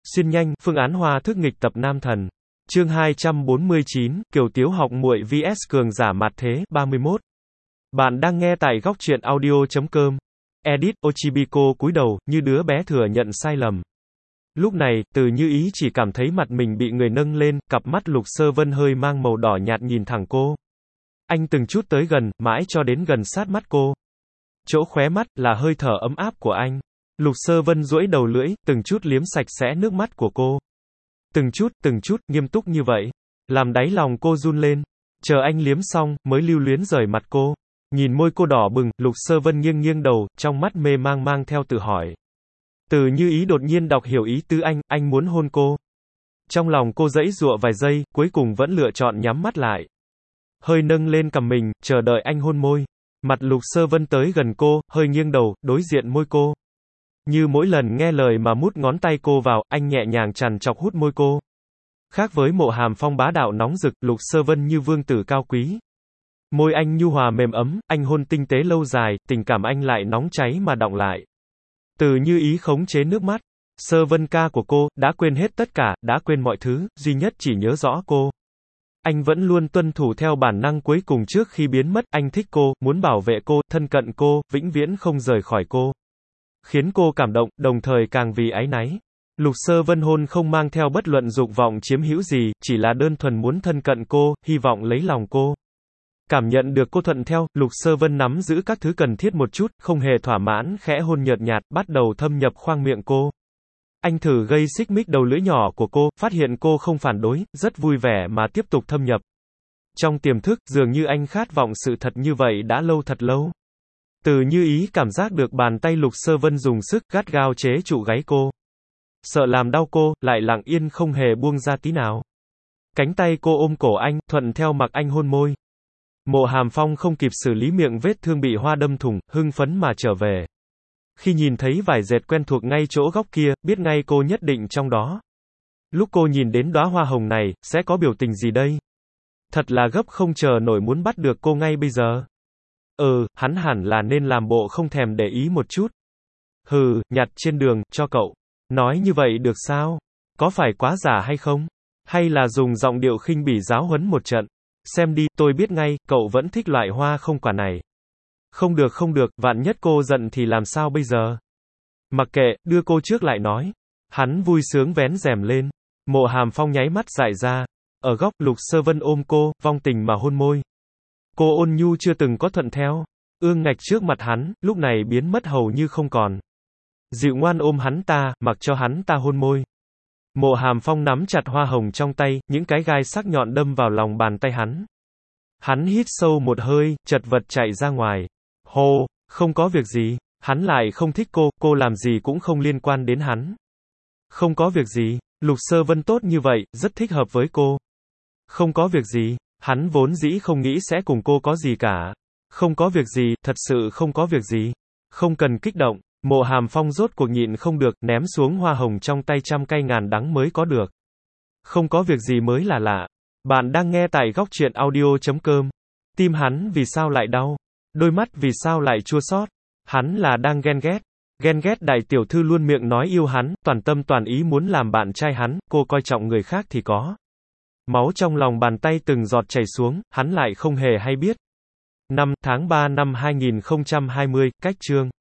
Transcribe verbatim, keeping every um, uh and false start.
Xuyên nhanh, phương án hoa thức nghịch tập nam thần. Chương hai trăm bốn mươi chín, Kiều Tiếu học muội vs cường giả mạt thế, ba mươi mốt. Bạn đang nghe tại góc truyện audio chấm com. Edit, Ochibiko cúi đầu, như đứa bé thừa nhận sai lầm. Lúc này, Từ Như Ý chỉ cảm thấy mặt mình bị người nâng lên, cặp mắt Lục Sơ Vân hơi mang màu đỏ nhạt nhìn thẳng cô. Anh từng chút tới gần, mãi cho đến gần sát mắt cô. Chỗ khóe mắt, là hơi thở ấm áp của anh. Lục Sơ Vân duỗi đầu lưỡi, từng chút liếm sạch sẽ nước mắt của cô. Từng chút, từng chút, nghiêm túc như vậy. Làm đáy lòng cô run lên. Chờ anh liếm xong, mới lưu luyến rời mặt cô. Nhìn môi cô đỏ bừng, Lục Sơ Vân nghiêng nghiêng đầu, trong mắt mê mang mang theo tự hỏi. Từ Như Ý đột nhiên đọc hiểu ý tứ anh, anh muốn hôn cô. Trong lòng cô giãy giụa vài giây, cuối cùng vẫn lựa chọn nhắm mắt lại. Hơi nâng lên cằm mình, chờ đợi anh hôn môi. Mặt Lục Sơ Vân tới gần cô, hơi nghiêng đầu, đối diện môi cô. Như mỗi lần nghe lời mà mút ngón tay cô vào, anh nhẹ nhàng trằn trọc hút môi cô. Khác với Mộ Hàm Phong bá đạo nóng rực, Lục Sơ Vân như vương tử cao quý. Môi anh nhu hòa mềm ấm, anh hôn tinh tế lâu dài, tình cảm anh lại nóng cháy mà đọng lại. Từ Như Ý khống chế nước mắt. Sơ Vân ca của cô, đã quên hết tất cả, đã quên mọi thứ, duy nhất chỉ nhớ rõ cô. Anh vẫn luôn tuân thủ theo bản năng cuối cùng trước khi biến mất, anh thích cô, muốn bảo vệ cô, thân cận cô, vĩnh viễn không rời khỏi cô. Khiến cô cảm động, đồng thời càng vì áy náy. Lục Sơ Vân hôn không mang theo bất luận dục vọng chiếm hữu gì, chỉ là đơn thuần muốn thân cận cô, hy vọng lấy lòng cô. Cảm nhận được cô thuận theo, Lục Sơ Vân nắm giữ các thứ cần thiết một chút, không hề thỏa mãn, khẽ hôn nhợt nhạt, bắt đầu thâm nhập khoang miệng cô. Anh thử gây xích mích đầu lưỡi nhỏ của cô, phát hiện cô không phản đối, rất vui vẻ mà tiếp tục thâm nhập. Trong tiềm thức, dường như anh khát vọng sự thật như vậy đã lâu thật lâu. Từ Như Ý cảm giác được bàn tay Lục Sơ Vân dùng sức gắt gao chế trụ gáy cô. Sợ làm đau cô, lại lặng yên không hề buông ra tí nào. Cánh tay cô ôm cổ anh, thuận theo mặc anh hôn môi. Mộ Hàm Phong không kịp xử lý miệng vết thương bị hoa đâm thủng, hưng phấn mà trở về. Khi nhìn thấy vải dệt quen thuộc ngay chỗ góc kia, biết ngay cô nhất định trong đó. Lúc cô nhìn đến đóa hoa hồng này, sẽ có biểu tình gì đây? Thật là gấp không chờ nổi muốn bắt được cô ngay bây giờ. Ừ, hắn hẳn là nên làm bộ không thèm để ý một chút. Hừ, nhặt trên đường, cho cậu. Nói như vậy được sao? Có phải quá giả hay không? Hay là dùng giọng điệu khinh bỉ giáo huấn một trận? Xem đi, tôi biết ngay, cậu vẫn thích loại hoa không quả này. Không được không được, vạn nhất cô giận thì làm sao bây giờ? Mặc kệ, đưa cô trước lại nói. Hắn vui sướng vén rèm lên. Mộ Hàm Phong nháy mắt dại ra. Ở góc, Lục Sơ Vân ôm cô, vong tình mà hôn môi. Cô ôn nhu chưa từng có thuận theo. Ương ngạch trước mặt hắn, lúc này biến mất hầu như không còn. Dịu ngoan ôm hắn ta, mặc cho hắn ta hôn môi. Mộ Hàm Phong nắm chặt hoa hồng trong tay, những cái gai sắc nhọn đâm vào lòng bàn tay hắn. Hắn hít sâu một hơi, chật vật chạy ra ngoài. Hô, không có việc gì, hắn lại không thích cô, cô làm gì cũng không liên quan đến hắn. Không có việc gì, Lục Sơ Vân tốt như vậy, rất thích hợp với cô. Không có việc gì, hắn vốn dĩ không nghĩ sẽ cùng cô có gì cả. Không có việc gì, thật sự không có việc gì. Không cần kích động. Mộ Hàm Phong rốt cuộc nhịn không được, ném xuống hoa hồng trong tay trăm cay ngàn đắng mới có được. Không có việc gì mới là lạ. Bạn đang nghe tại góc truyện audio chấm com. Tim hắn vì sao lại đau? Đôi mắt vì sao lại chua xót? Hắn là đang ghen ghét. Ghen ghét đại tiểu thư luôn miệng nói yêu hắn, toàn tâm toàn ý muốn làm bạn trai hắn, cô coi trọng người khác thì có. Máu trong lòng bàn tay từng giọt chảy xuống, hắn lại không hề hay biết. năm tháng ba năm hai nghìn không trăm hai mươi, cách chương.